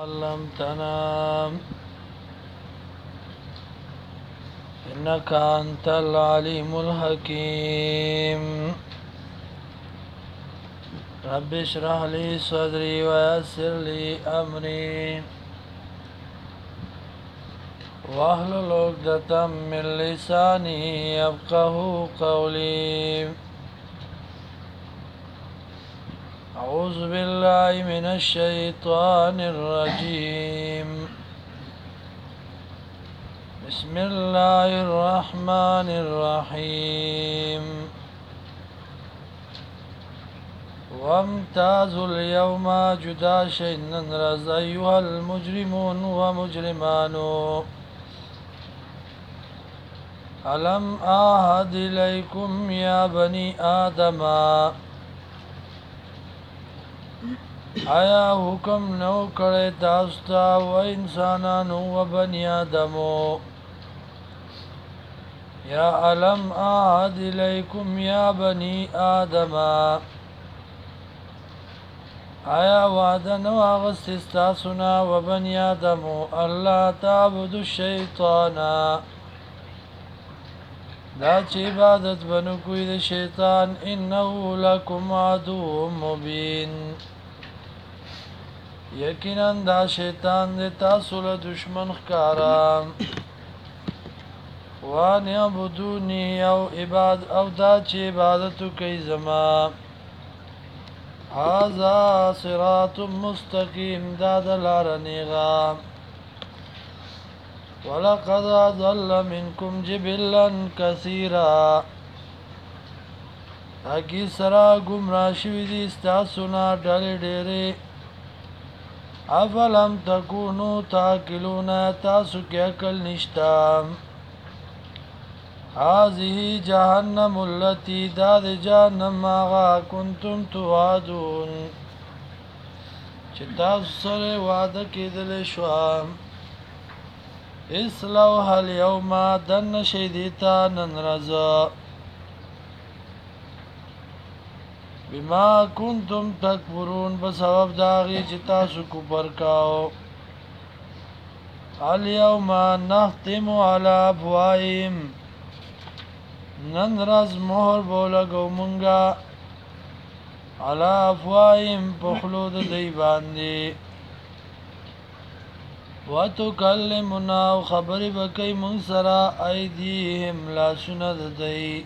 علمتنا إنك أنت العليم الحكيم رب اشرح لي صدري ويسر لي أمري واحلل عقدة من لساني يفقه قولي أعوذ بالله من الشيطان الرجيم بسم الله الرحمن الرحيم وامتازوا اليوم جدا شئنا رز أيها المجرمون ومجرمان ألم أعهد إليكم يا بني آدم آیا حکم نو کړی تاسو ته و انسانانو و بنی آدمو یا علم اعهد الیکم یا بنی آدم آیا وعده نو اغستی ستاسو نه و بنی آدمو الله تعبدوا الشیطان دا چې عبادت بنو کوی د شیطان انه لکم عدو مبین یقینا دا شیطان د تاسو له دشمن ښکارا وان یعبدونی او دا چې عبادت کوي زما هذا صراط مستقیم دا د لار نیغا ولقد ضل منکم جبلا کثیرا حقی سرا گمراه شوي دي ستاسو نه ډلې ډېرې افلم تکونو تاکلون تاسو کې عقل نشتا هذه جهنم التي داد جهنم آغا کنتم توعدون چې تاسو سره وعده کېدل شو اصلوها اليوم دن شیدیتا نن رضا بما کنتم تکبرون بسبب داغی چې تاسو کفر کاو اليوم نختم على افواههم نن رز مهر بولګو مونږه على افواههم په د دی باندې وتکلمنا خبرې وکي مونږ سره ایدیهم لاسونه د دی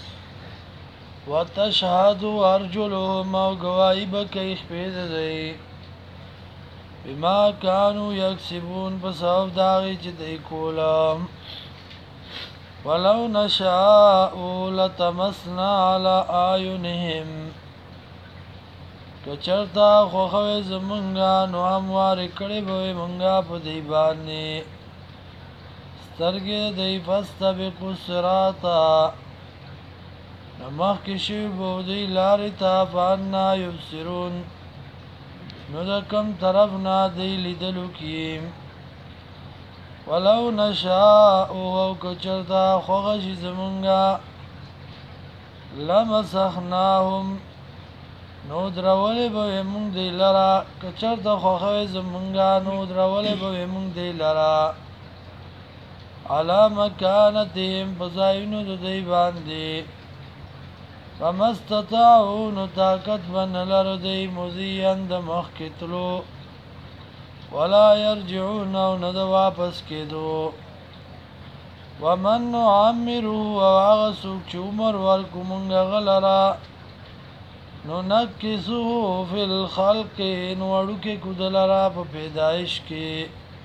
وتشهد ارجلهم او گواہی بکی خپید دی بما كانوا یکسبون بسبب داغی چی دی کولا ولو نشاء لتمسنا على آیونهم کچرتا خوخوی زمونگا نو همواری کڑی بوی مونگا پا دی بانی سترگی دی فستبقوا الصراطا نمخ کشی بودی لاری تا فانا یبصرون نو دا کم طرف نا دی لیدلو کیم ولو نشاء او کچرتا خوغشی زمونگا لمسخناهم نو درولی بوی مونگ دی لرا کچرتا خوغوی زمونگا نو درولی بوی مونگ دی لرا علا مکانتهم بزاینو دو دی باندی فمستطاعو نو طاقت بن لردی مزین د مخکتلو ولا یرجعون او ند واپس کېدو ومن نعمره او هغه څوک چې عمر ورکو مونږ غلرا نو نکسو فی الخلق نو وړوکې کودلرا په پیدایش کې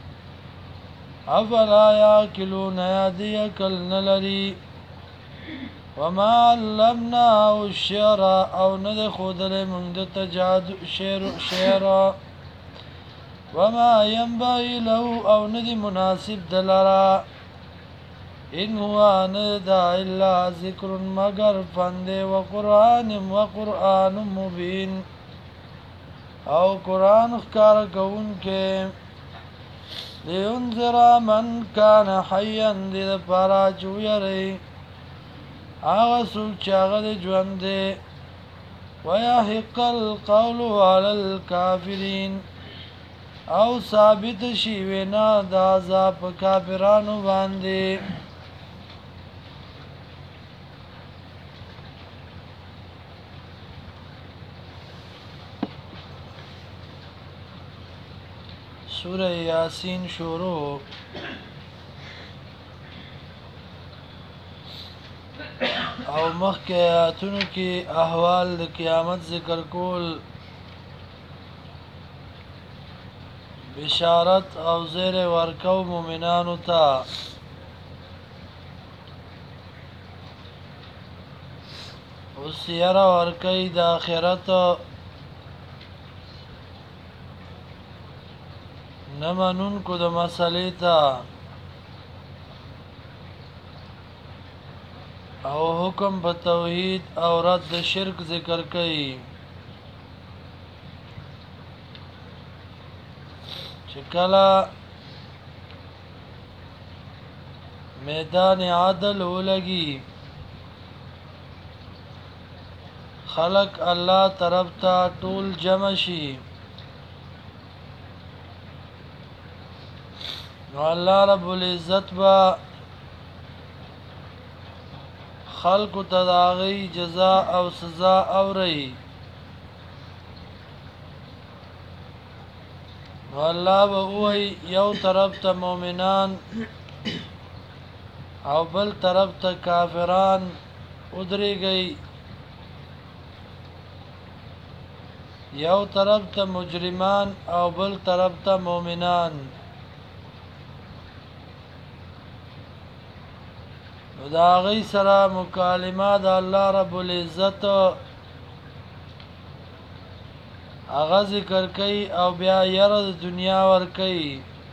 افلا یاکلون یادی عقل نلري وما علمناه الشعر او ند خودل مونږ ته جادو شعر وما ينبغي له او ندی مناسب دلرا ان هو ندا الا ذکر مگر فند و قرآن مبین او قرآن ښکار کون کې لینذر من کان حیا د پارا چویری هغه څوک چې هغه د ژوند دی ويحق القول على الكافرين او ثابت شي وینا د عذاب په کافرانو باندې سوره یاسین شروع او مخکې آیاتونو کې احوال د قیامت ذکر کول بشارت او زیر ورکو مومنانو ته اوس یره ورکوي د آخرت نه منونکو د مسلې ته او حکم په توحید او رد د شرک ذکر کوي چې کله میدان عدل ولګي خلق الله طرف ته ټول جمع شي نو الله رب العزت با خلق تداغی جزاء او سزا اوري نو الله به وای یو طرف ته مؤمنان او بل طرف ته کافران ودرېږي یو طرف ته مجرمان او بل طرف ته مؤمنان نو دا غي سره مکالمه د الله رب العزت اغه ذکر کوي او بیا یره د دنیا ور کوي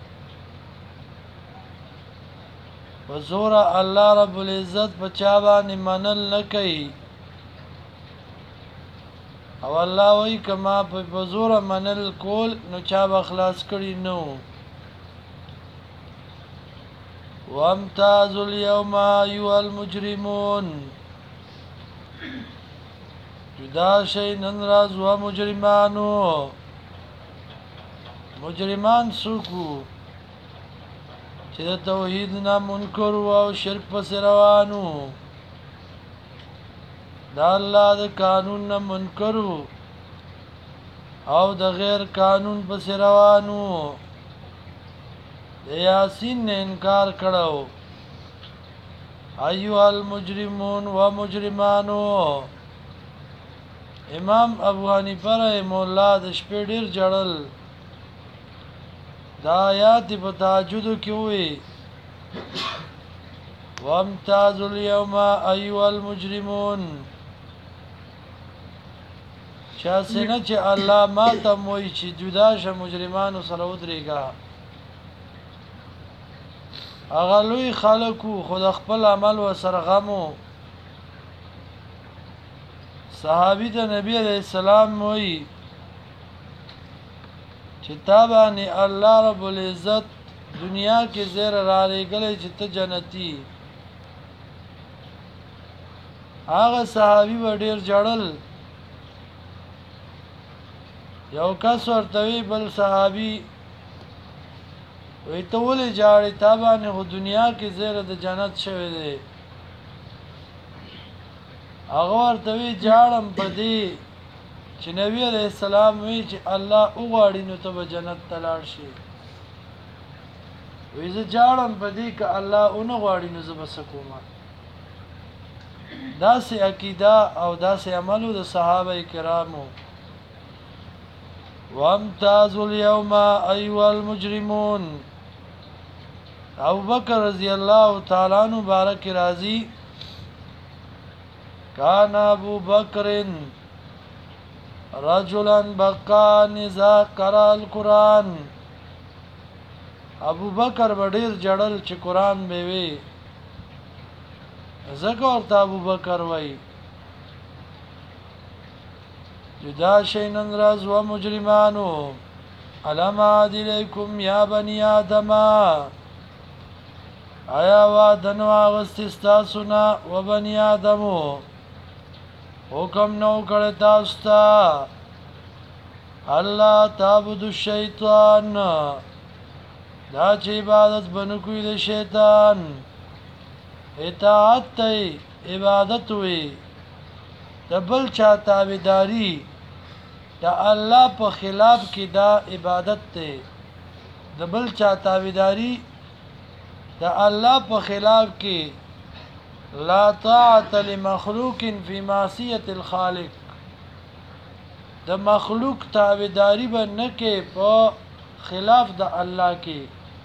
وزور الله رب العزت بچا باندې منل نه کوي او الله وی کما په زور منل کول نو چا بخلاص کړي نو وامتاز اليوم ايها المجرمون جدا شي نن راز و مجرمانو مجرمان سوکو چې د توحید نه منکر او شرک پس روانو دا الله د قانون نه منکر او د غیر قانون پس روانو د یاسین نه انکار کړو ایها المجرمون و مجرمانو امام ابو حنیفه رحمه الله د شپې ډیر جړل دا آیات په تهجد کې وي وامتاز اليوم ایها المجرمون چا سينه چې الله ما ته موي چې جدا شه مجرمانو سره ودرېګا اغه لوی خلکو خود خپل عمل و سرغمو صحابي د نبی عليه السلام موي چې تابانی الله رب العزت دنیا کې زیر را لګلې چې ته جنتی هغه صحابي و ډیر جړل یو کس ورته بل صحابي وی ته ولې جاړې تابانه خو دنیا کې زیره د جنت شوی دی هغه ورته وی جاړم پدې چې نبی عليه السلام وی چې الله وغواړي نو ته به جنت ته لاړ شي وی زه جاړم پدې ک الله اون غواړي نو زه بس کوم دا سه عقیده او دا سه عملو د صحابه کرامو وامتاز اليوم ايها المجرمون ابو بکر رضی الله تعالی عنہ مبارک راضی کان ابو بکر رجلا بقى اذا قرأ القران ابو بکر وړیر جړل چې قران به وي زکه ورته ابو بکر وای جدا شینن راز و مجرمانو علم علیکم یا بنی آدم آیا وعدن واغست استاسونا و بنی آدمو حکم نو کړی تاسو ته الله تعبد الشیطان دا چې عبادت بنو کوي د شیطان اطاعت ته عبادت وي د بل چا تابعداري د الله په خلاف کې دا عبادت ته د بل چا تابعداري د الله په خلاف کې لا طاعت لمخلوق فی معصیة الخالق د مخلوق تابعداري به نه کې په خلاف د الله کې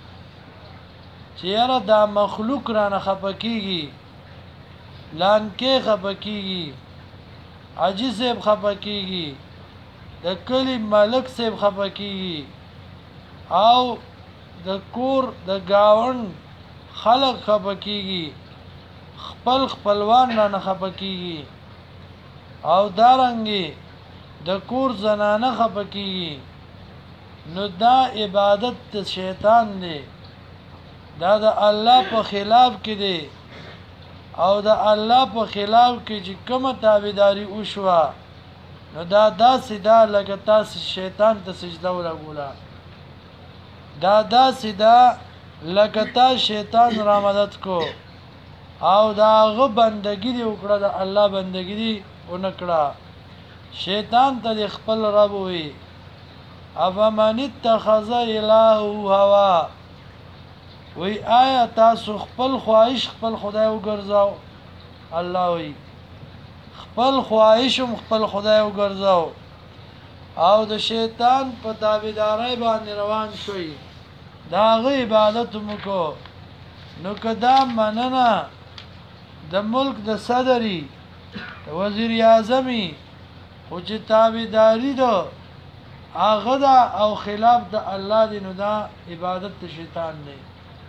چیرې دا مخلوق را نه خپکیږي لانکې خپکیږي عاجز سیب خپکیږي د کلی ملک سیب خپکیږي او د کور د گاون خلق خپکیږي خپل خپلوان را نه خپکیږي او دارنګي د کور زنانه خپکیږي نو دا عبادت شیطان دی دا د الله په خلاف کې دی او د الله په خلاف کې چې کومه تابعداري وشوه نو دا داسې دا لکه تاسو شیطان ته سجده ولګوله دا داسې دا لکه تا شیطان را مدد کو او دا هغه بندګي دی وکړه د الله بندګي دی ونکړه شیطان ته خپل رب وي افمن اتخذ الهه هوا وی آیا تاسو خپل خواهش خپل خدای وګرځاو الله وی خپل خواهشم خپل خدای وګرځاو او د شیطان په تابعداري باندې روان شوي دا غي عبادت مکو نو کدا مننه د ملک د صدري د وزیر اعظمي خو چې تابعداري دو هغه دا او خلاف د الله دی نو دا عبادت د شیطان دی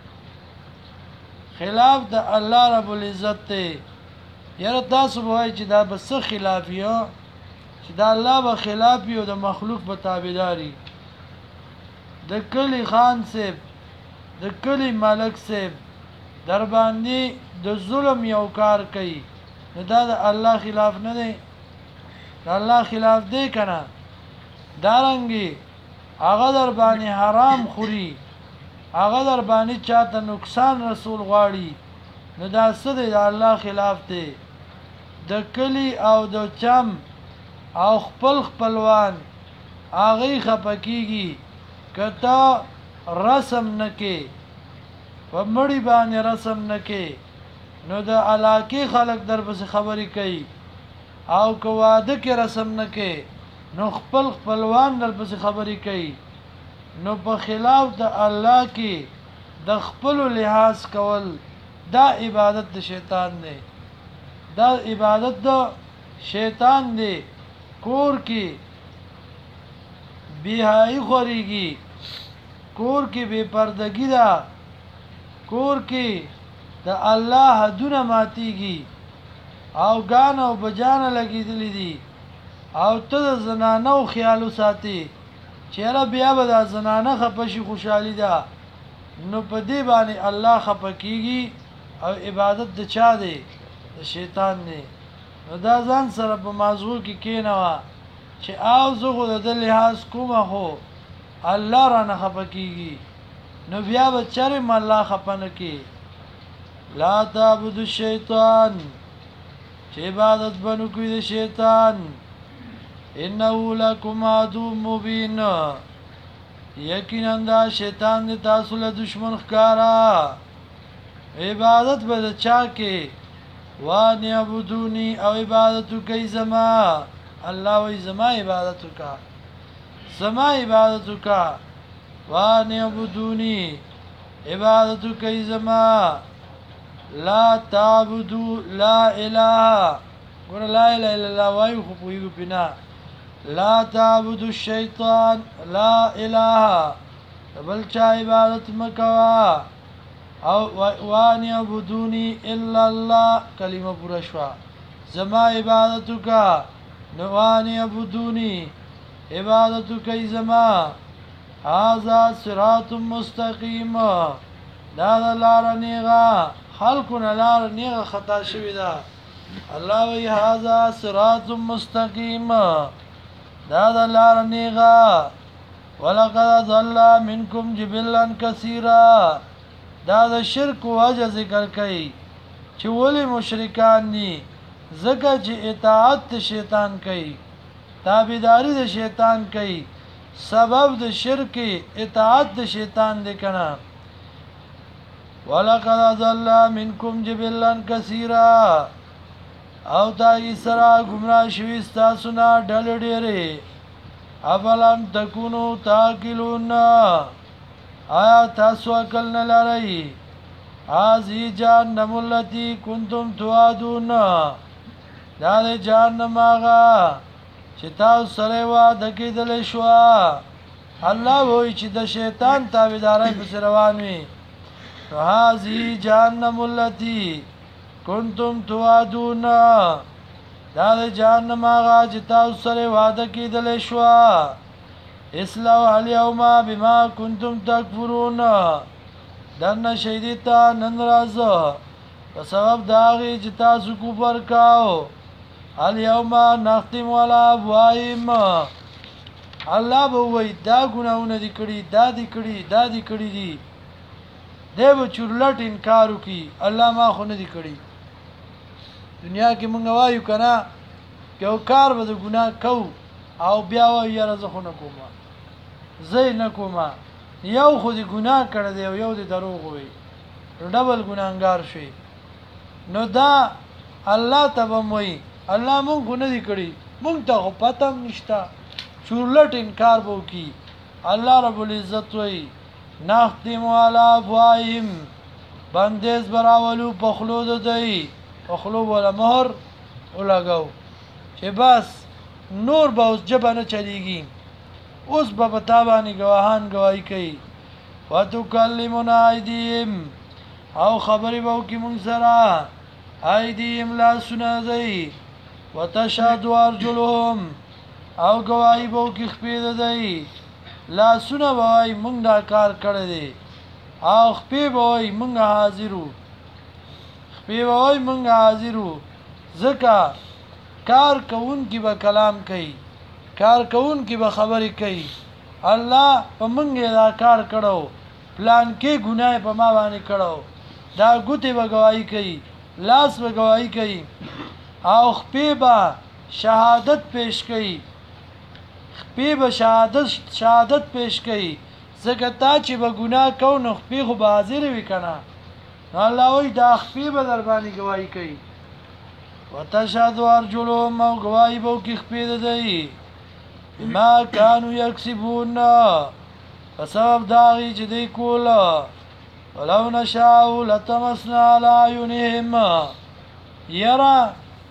خلاف د الله رب العزت دی یاره تاسو وایي چې دا بس خلاف یو چې دا الله به خلاف یو د مخلوق په تابعداري د کلی خان صاحب د کلی ملک صاحب در باندې د ظلم یو کار کوي نو دا د الله خلاف نه دی د الله خلاف دی کنه دارنګي هغه در باندې حرام خوري هغه در باندې چاته نقصان رسول غواړي نو دا څه دی د الله خلاف دی د کلی او د چم او خپل خپلوان هغه خپکیږي کته رسم نکي په مړی باندې رسم نکي نو د علاقه خلک در پس خبري کوي او کو واده کې رسم نکي نو خپل خپلوان در پس خبري کوي نو په خلاف د الله کې د خپل لحاظ کول دا عبادت د شیطان دی دا عبادت د شیطان دی کور کې بیهایی خوريږي کور کې بے پردګي ده کور کې د الله حدونه ماتيږي او غان او بجان لګیدلې دي او ته د زنانو خیالو ساتي چیرې بیا به د زنانه خپشي خوشحالي ده نو په دې باندې الله خپکیږي او عبادت د چا دی د شیطان دی نو دا ځان سره په موضوع کې کینوا چې او زه د لحاظ کومه هو الله را نه خپکیږي نو بیا به چرې الله خپنه کی لا تعبد الشیطان چې عبادت بنو کوي د شیطان انه لکم عدو مبین یقینا دا شیطان د تاسو له دشمن ښکارا عبادت به چا کې وان یعبدونی او عبادت کوي زما الله وی زما عبادت کا زما عبادت کا وان یعبدونی عبادت کوي زما لا تعبدوا لا اله ګور لا اله الا الله وایو خو پویګو پنا لا تعبدوا الشیطان لا اله بل چا عبادت مکوا او وان یعبدونی الا الله کلمه پورا شوا زما عبادت کا نوان یعبدونی عبادت کوي زما هذا صراط مستقیم دا لار نیغه خلقنا لار نیغه خطا شوی دا الله وی هذا صراط مستقیم دا د لار نیغه ولقد ضل منکم جبلا کثیرا دا د شرک وجه ذکر کوي چې ولی مشرکان دي ځکه چې اطاعت شیطان کوي تابعداري د شیطان کوي سبب د شرک اطاعت د شیطان دی کنه ولقد ضل منکم جبلا کثیرا او دا اسرا گمراه شوي تاسو نه ډل ډېرې افلم تکونو تاکلون آیا تاسو عقل نه لرئ ازي جهنم التي كنتم توعدون دا د جهنم هغه چې تاسو سره وعده کېدل شو الله وایي چې د شیطان تابعداري په روان وي هذه جهنم التي كنتم توعدون دا د جهنم هغه چې تاسو سره وعده کېدل شو اسلام اليوم بما كنتم تكفرون دنه شهیدتا نن راځه په سبب دا غي چې تاسو کفر کاو اليوم نختم ولا ابواهم الله به وای دا ګناونه دي کړی دا دي کړی دا دي کړی دي دیو چورلټ انکار وکي الله ما خو نه دي کړی دنیا کې مونږ وایو کنه یو کار به د ګناه کو او بیا وایو یاره زه خو نه کوم زه نه کوم یو خو دې ګناه کړی دی یو دې دروغ وي ډبل ګناهګار شي نو دا الله ته وایي الله مونږ نه دي کړی مونږ ته خو پته نشته چورلټ انکار بو کی الله رب العزت وایي نختم على افواههم بندیز براولو پخلو د دی پخلو ولا مهر ولګاو چې بس نور به اوس جبه نه چلیږي اوس به پتا باندې گواهان گواہی کوي وتکلمنا ایدیم او خبرې به وکړي مونږ سره ایدیم لا سنا دی وتشهد ارجلهم او گواہی به وکړي خپې دی لا سنا وای مونږ دا کار کړی دی او خپې وای مونږ حاضرو خپې وای مونږ حاضرو ځکه کار کوون کی به کلام کوي کار کوون کی به خبرې کوي الله په مونږ دا کار کړو پلان کې ګناه په ما باندې کړو دا ګوتې به گواہی کوي لاس به گواہی کوي او خپې به شهادت پیش کوي خپې به شهادت پیش کوي ځکه تا چې به ګناه کو نو خپې خو به حاضر وي کنه الله وایي دا خپې به در باندې گواہی کوي وتشهد ارجلهم او گواہی به وکړي خپې دی ما كانوا يكسبون په سبب دا غي چې دی کوله ولو نشاء لتمسنا على عيونهم يرى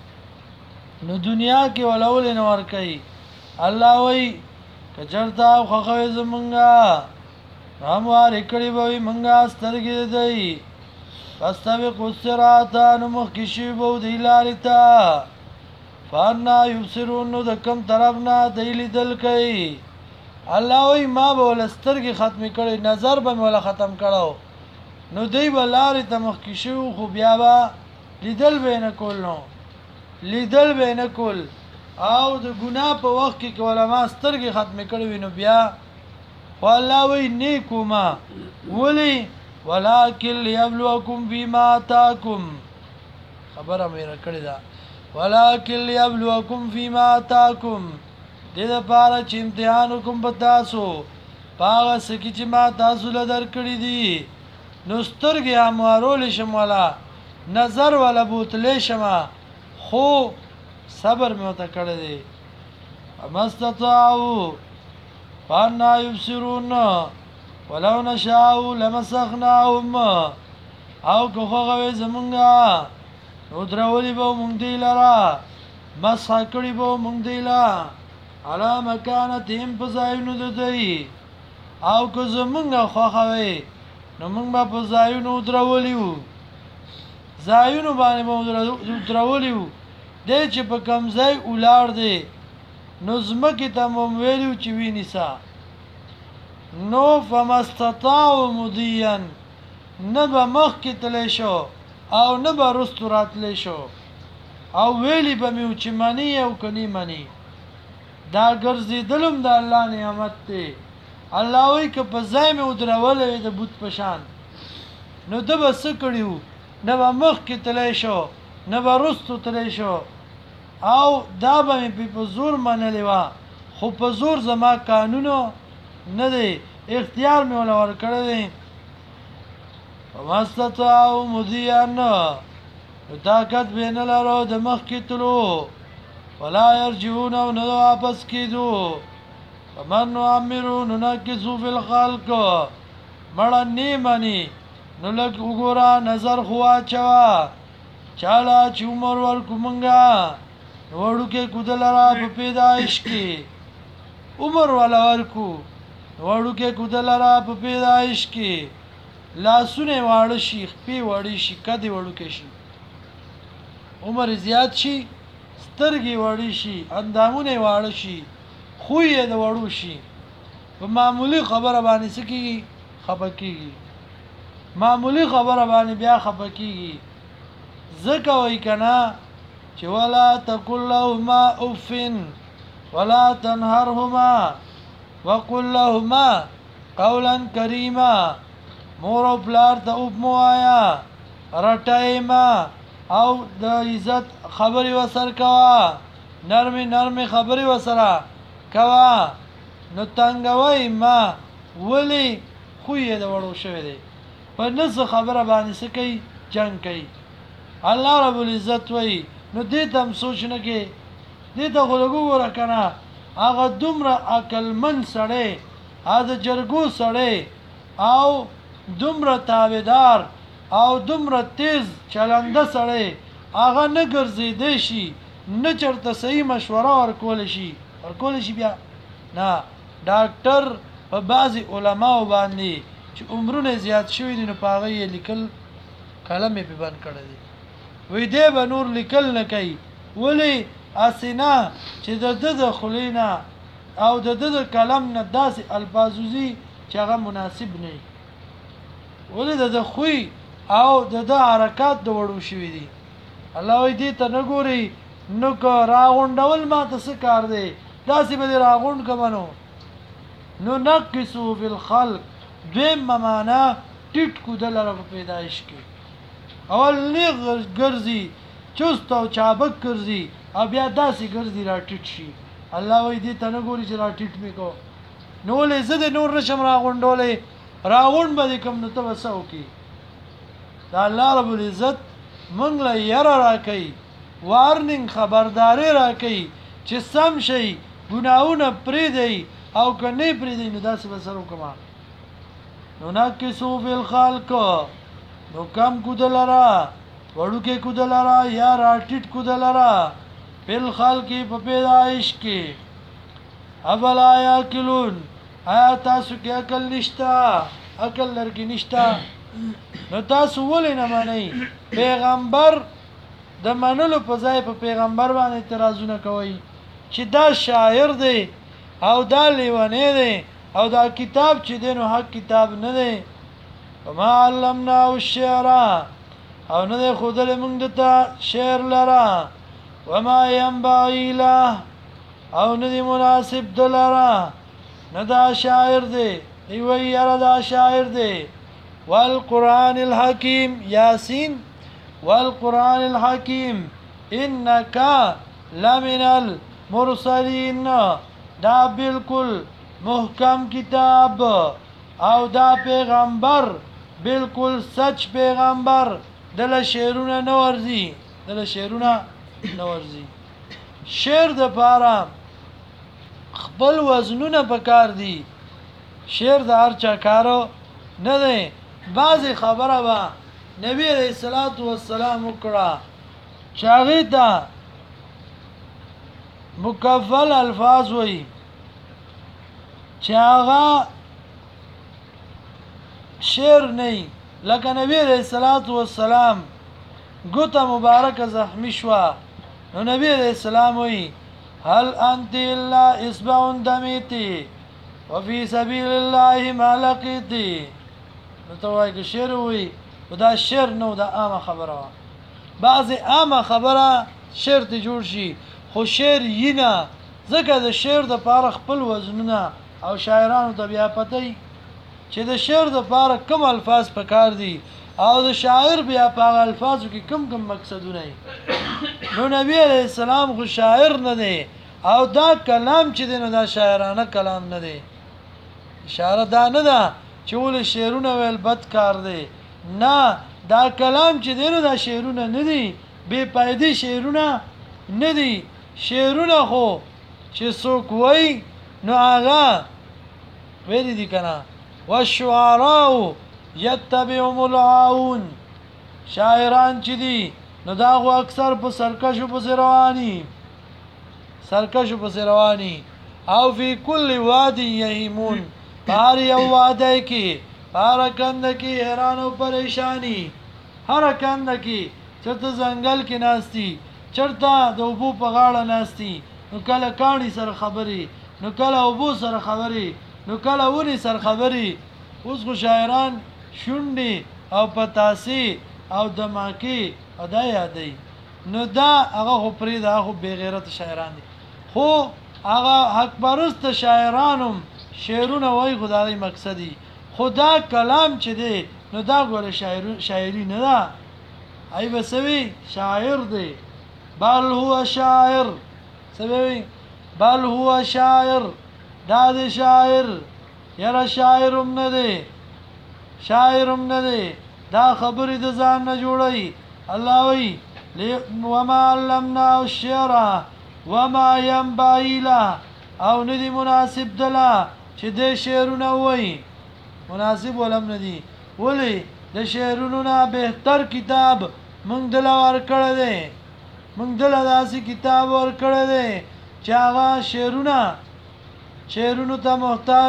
نو دنیا کې ولول نور کوي الله وای کچرتا خو خوي زمونږه هموار کړي به مونږه سترګې دی فاستبق الصراط نو مخکشي به دی لارتا فانا يبصرون نو د کم طرف نه دی لیدل کوي الله وای ما به ولسترګې ختم کړي نظر به مولا ختم کړو نو دی به لارې ته مخکشي خو بیا به لیدل به نه کول نو لیدل به نه کول او د ګناه په وخت کې علماء سترګې ختم کړي نو بیا والله وی نیکوما ولی ولکن ليبلوکم فيما آتاکم خبره مې کړې ده ولکن ليبلوکم فيما آتاکم دې لپاره چې امتحان وکم په تاسو پاغه سکی چې ما تاسو له درکړې دي نو سترګې امارول شمولا نظر ولا بوتلې شمه خو صبر مې وته کړی دی امستطاعوا فانا يبصرون ولو نشاء لمسخناهم او که خوغه زمونږه نو درولي به مونږ دی لرا مسخ کړي به مونږ دی لا علا مکانتهم په ځایونو د دی او که زمونږه خوغه نو مونږ به په ځایونو درولي وو ځایونو باندې به درولي وو دی چې په کم ځای ولاړ دی نو زمکې ته مو ویلو چې وینیسا نو فمستطاعوا مضيا نه به مخکې تلی شو او نه به رستو راتلی شو او ویلی به مې چې منی او کنی منی دا ګرځېدلم د الله نعمت دی الله وایي که په ځای مې ودرولی وی د بت په شان نو ده به څه کړي وو نه به مخکې تلی شو نه به رستو تلی شو او دا به مې په زور منلې وه خو په زور زما قانونو نه دی اختیار مې وله ورکړی دی وما استطاعوا مضيا نو طاقت به نه لرو د مخکې تلو ولا يرجعون او نه واپس کېدو ومن نعمرو ننکسو فی الخلق مړه نه مني نو لږ وګوره نظر خو واچوه چاله چې عمر ورکو مونږه نو وړوکې کوده لره په پیدایش کې عمر والا ورکو نو وړوکې کوده لره په پیدایش کې لاسونه واړه شي خپې وړې شي کدې وړوکې شي عمر زیات شي سترګې وړې شي اندامونه واړه شي خوی یې د وړو شي په معمولی خبره باندې څه کېږي خفه کېږي معمولی خبره باندې بیا خفه کېږي ځکه وایي که نه چې ولا تقل لهما اف ولا تنهرهما وقل لهما قولا کریما مور او پلار ته اوف مو وایا رټای ما او د عزت خبرې وسر کوا نرمي نرمي خبرې وسره کوا نو تنګوي ما ولی خو یې د وړو شوی دی په نس خبره باندې څه کوي جنگ کوي الله رب العزت وایي نو دې ته هم سوچ نه کې دې ته خو لږ وګوره که نه هغه دومره عقلمند سړی هغه د جرګو سړی او دومره تابعدار او دومره تیز چلنده سړی هغه نه ګرځېدی شي نه چېرته صحیح مشوره ورکولی شي بیا نه ډاکټر په بعضې علماو باندې چې عمرونه زیات شوي دي نو په هغه یې لیکل قلم یې پې بند کړی دی وی دی به نور لیکل نه کوي ولې هسې نه چې د ده د خولې نه او د ده د قلم نه داسې الفاظ وځي چې هغه مناسب نه وي ولې د ده خوی او د ده حرکات د وړو شوي دي الله وایي دې ته نه ګورئ نو که راغونډول ما ته څه کار دی داسې به دې راغونډ کړمه نو نقصو فی الخلق دویمه معنا ټیټ کوده لره په پیدایش کې اول نیغ ګرځي چست او چابک ګرځي او بیا داسې ګرځي را ټیټ شي الله وایي دې ته نه ګوري چې را ټیټ مې کو نو ولې زه دې نور نشم راغونډولی راغونډ به دې کم نو ته به څه وکړي دا الله رب العزت موږ له یره راکوي وارننګ خبرداری راکوي چې سم شئ ګناهونه پرېږدئ او که نه پرېږدئ نو داسې به سره وکړم نو نقصو فی الخلق نو کم کوده لره وړوکې کوده لره یا راټیټ کوده لره فی الخلق په پیدایش کې افلا یعقلون آیا تاسو کې عقل نشته عقل لرګي نشته نو تاسو ولې نه منئ پیغمبر د منلو په ځای په پیغمبر باندې اعتراضونه کوئ چې دا شاعر دی او دا لیونی دی او دا کتاب چې دی نو حق کتاب نه دی وما علمناه الشعر او نه دی ښودلی موږ دته شعر لره وما ینبغي له او نه دی مناسب ده لره نه دا شاعر دی ای وایي یاره دا شاعر دی والقرآن الحکیم یاسین والقرآن الحکیم انک لمن المرسلین دا بالکل محکم کتاب او دا پیغمبر بالکل سچ پیغمبر دل شعرونه نه ورځي شعر د پاره خپل وزنونه پکار دي شعر د هر چا کارو نه دی بعضې خبره به نبی علیه الصلاة والسلام وکړه چې هغې ته مکفل الفاظ وایي چې هغه شعر نه وي لکه نبی علیه الصلاة والسلام ګوته مبارکه زخمی شوه نو نبی علیه السلام وایي هل انت الا اصبع دمیتی وفي سبيل الله ما لقيتي نو ته وایي که شعر وایي دا شعر نو دا عامه خبره وه بعضې عامه خبره شعر ته جوړ شي خو شعر یي نه ځکه د شعر د پاره خپل وزنونه او شاعرانو ته بیا پته چې د شعر د پاره کم الفاظ پکار دي او د شاعر بیا په الفاظو کې کم مقصدونه نو نبی علیہ السلام خو شاعر نه دی او دا کلام چې دی نو دا شاعرانه کلام نه دی اشاره دا نه ده چې ول شعرونه ویل بد کار دی نه دا کلام چې دی نو دا شعرونه نه دي بے پایدې شعرونه نه دي شعرونه خو چې څوک وای نو هغه ویل دي کنه والشعراء يتبعهم الغاوون شاعران چې دي نو دا خو اکثر په سرکشو په رواني او فی کل وادی یهیمون هر یو واده کې هر کند کې حیران او پریشانی هر کند کې چرته ځنګل کې ناشتي چرته د اوبو په غاړه ناشتي نو کله کاڼي سره خبري نو کله اوبو سره خبري نو کله ونی سره خبري اوس خو شاعران شونډي او پتاسي او دماکي ادا یادي نو دا هغه خو پرې دا خو بے غیرت شاعران دي خو هغه حق پرست شاعرانم شعرونه وای خدای مقصدی خدا کلام چې دی نو دا ګوره شاعری نه ده ای بسوي شاعر دی بل هو شاعر سوي بل هو شاعر دا دی شاعر یاره شاعرم نه دی دا خبرې د ځان نه جوړي الله وی وما علمنا الشعر وما ينبغي له او ندی مناسب دلا چې د شعرونه وای مناسب ولم ندی ولی د شعرونو نه بهتر کتاب مونږ دلا ور کړی دی مونږ دلا داسې کتاب ور کړی دی چې هغه شعرونو ته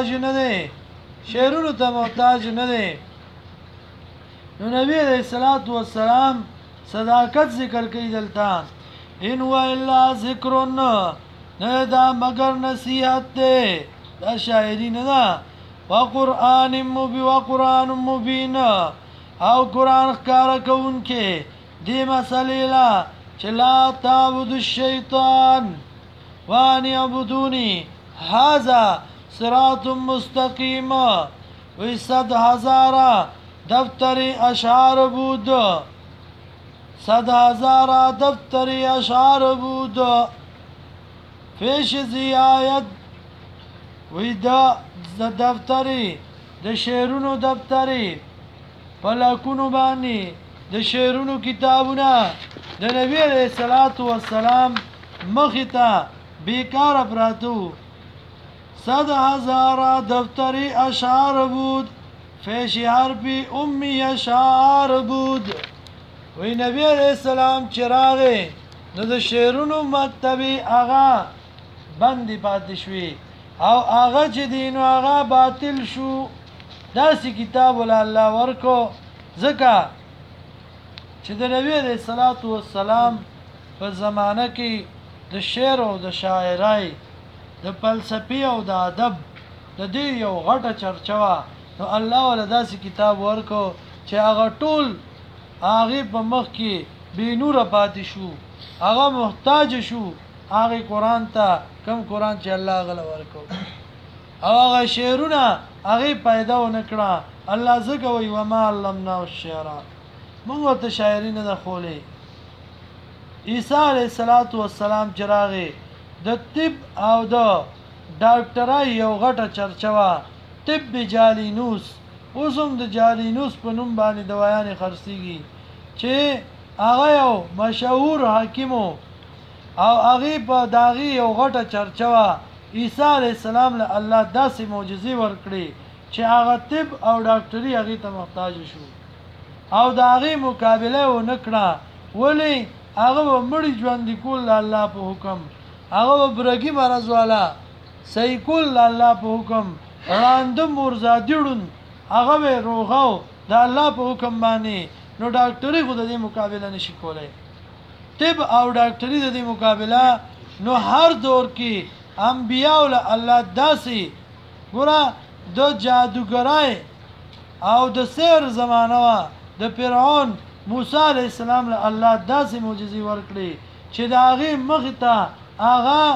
محتاج نه دی نو نبی علیہ الصلوۃ والسلام صداقت ذکر کوي دلته ان هو الا ذکر نه دا مگر نصیحت ده دا شاعری نه ده وقرآن مبین او قرآن ښکارا کوونکې دې مسلې لا چې لا تعبد الشیطان وان یعبدونی هذا صراط مستقیم وی 100,000 دفتری اشعار بود 100,000 دفتری اشعار بود فیش زیایت وی دا دفتری د شعرونو دفتری پلاکونو باندې د شعرونو کتابونه د نبی علیہ الصلوۃ والسلام مخیتا بیکار پراتو 100,000 دفتری اشعار بود فیش حرفی امی اشعار بود وی نبی علیہ السلام چراغه نو د شعرونو مکتبی آغا بندی پاتې شوی او آغا چې دینو آغا باطل شو داسی کتاب الله ورکو ځکه چې د نبی علیہ الصلوۃ والسلام په زمانه کې د شعر او د شاعرۍ د فلسفي او د ادب د دې یو غټه چرچوا نو الله ول داسې کتاب ورکو چې هغه ټول هغه په مخ کې بے نور پاتې شو هغه محتاج شو هغه قران ته کم قران چې الله غل ورکو او هغه شعرونه هغه پیدا ونکړه الله زګه وی وما علمنا الشعر موږ ته شاعری نه خولې عیسی علیہ الصلوۃ والسلام چراغه د طب او د ډاکټرای یو غټه چرچوا طب جالینوس اوسم د جالینوس په نوم باندې دوايان خرڅيږي چې هغه یو مشهور حکیمو او هغه په داغي یو غټه چرچوا عیسی علیہ السلام له الله داسې معجزې ورکړي چې هغه طب او ډاکټري هغه ته محتاج شو او داغي مقابله و نکړه ولی هغه مړی ژوند کول الله په حکم هغه برګي مرز والا صحیح کول الله په حکم وړاند مرزادیړون هغه روغاو د الله په حکم باندې نو ډاکټري خو د دې مقابله نشي کولای طب او ډاکټري د دې مقابله نو هر دور کې انبیاء له الله داسي ګوره د جادوګرای او د سیر زمانه وا د فرعون موسی علیہ السلام له الله داسې معجزې ورکړي چې د هغه مخ ته هغه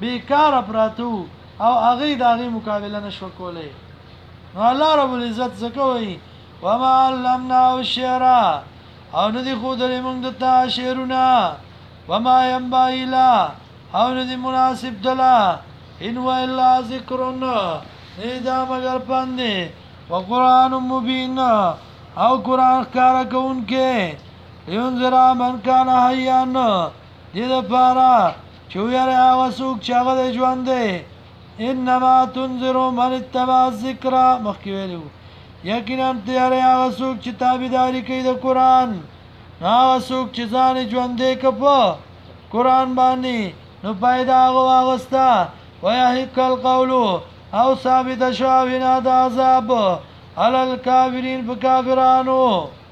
بیکار پراتو او هغه د هغه مقابله نشو کولای نو الله رب العزت زکوي وما علمنا الشعر او ندی خود موږ د تا شعرونه وما ينبغي لا او ندی مناسب دلا ان و الا ذکرن دا مگر پاندې وقران مبین او قران کار کوونکې ينذر من كان حيا دې لپاره چې ویره هغه څوک چې هغه ژوند دی انما تنذر من اتبع الذکر مخکې ویلو یقینا تیارې هغه څوک چې تابعداري کوي د قران هغه څوک چې ځان ژوند دی کپو قران باندې نو پیدا هغه واغستا ويحق القول او ثابت شو بنا د عذاب على الكافرين بكافرانو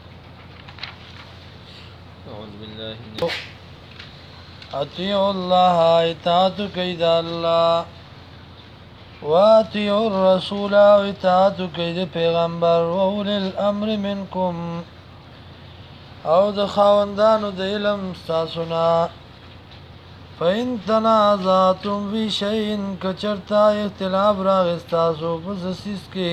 أعوذ بالله من اطیعوا الله اطاعت کید الله واطیعوا الرسول اطاعت کید پیغمبر و اول الامر منکم او د خاوندانو د علم تاسونا فإن تنازعتم في شيء کچرتا اختلاف راغستاسو پس سیس کې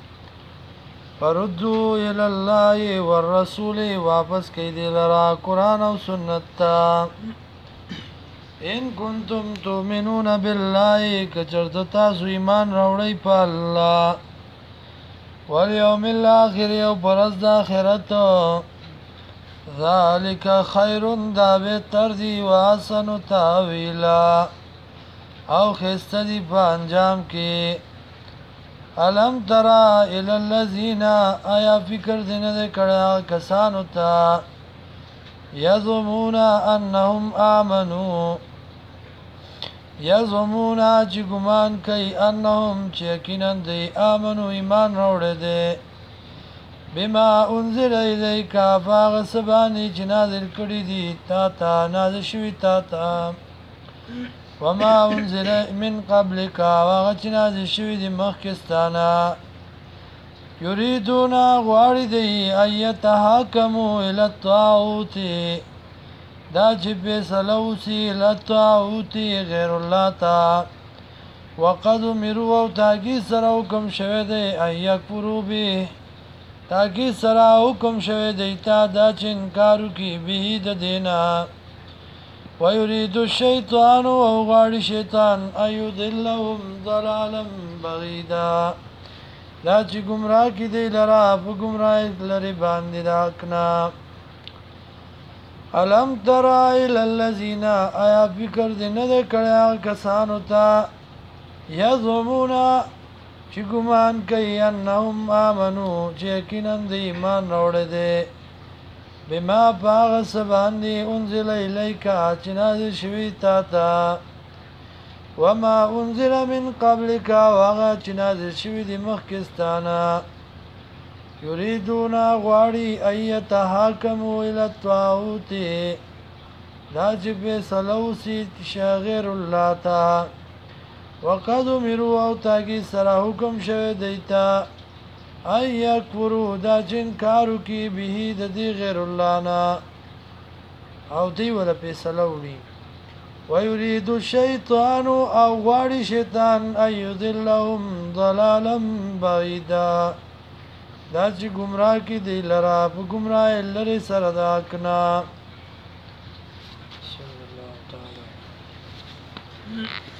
فردو الى الله والرسول واپس کید لرا قرآن او سنت تا ان کنتم تؤمنون بالله کچرت تاسو ایمان راوړی په الله والیوم الاخر او پرز د آخرت ذالک خیر دا بهتر دی واسن تاویلا او خسته دی په انجام کې الم ترى الى الذين آیا فکر دینه د کړه کسانو ته یزمون انهم امنوا یزمون چې ګمان کوي انهم چې یقینا دی امنو ایمان راوړل دي بما انزل الیک فاغ سبانی چې نازل کړي دي تا نازل شوی تا وما انزل من قبلک واغ چې نازل شوی دي مخکستانه یریدون غواړي دی ایتحاکموا الی الطاغوت دا چې فیصلوسی لطاغوت غیر الله تا وقد امروا او تاګي سره حکم شوی دی ایکفروا به تاګي سره حکم شوی دی تا دا چې انکار کوي به د دینا ويريد الشیطان او غواړي شیطان ایذلهم ضلالا بعیدا دا چې گمراه کی دی لرا په گمراه لري باندې داکنا الم ترى الى الذين آیا فکر دې نه کړه کسانو ته یزمون چې ګمان کوي انهم امنو چې یقینا دې ایمان راوړل دي بما باغ سباندې انزل الیک چې نازل شوی تا وما انزل من قبلك واغا چې نازل شوی دی مخکستانه یریدون غواړي ایتحاکموا الی الطاغوت دا چې فیصلوسی شغیر الله تا وقد امروا او تاګي سره حکم شوی دیتا ای یکفروا دا چې انکار کوي به د دې غیر الله نه او دی ولا فیصله وړي ويريد الشيطان او غواړي شیطان ايذلهم ضلالا بعيدا دا چې گمراه کی دی لرا په گمراه لري سره دا کنا صلی الله تعالی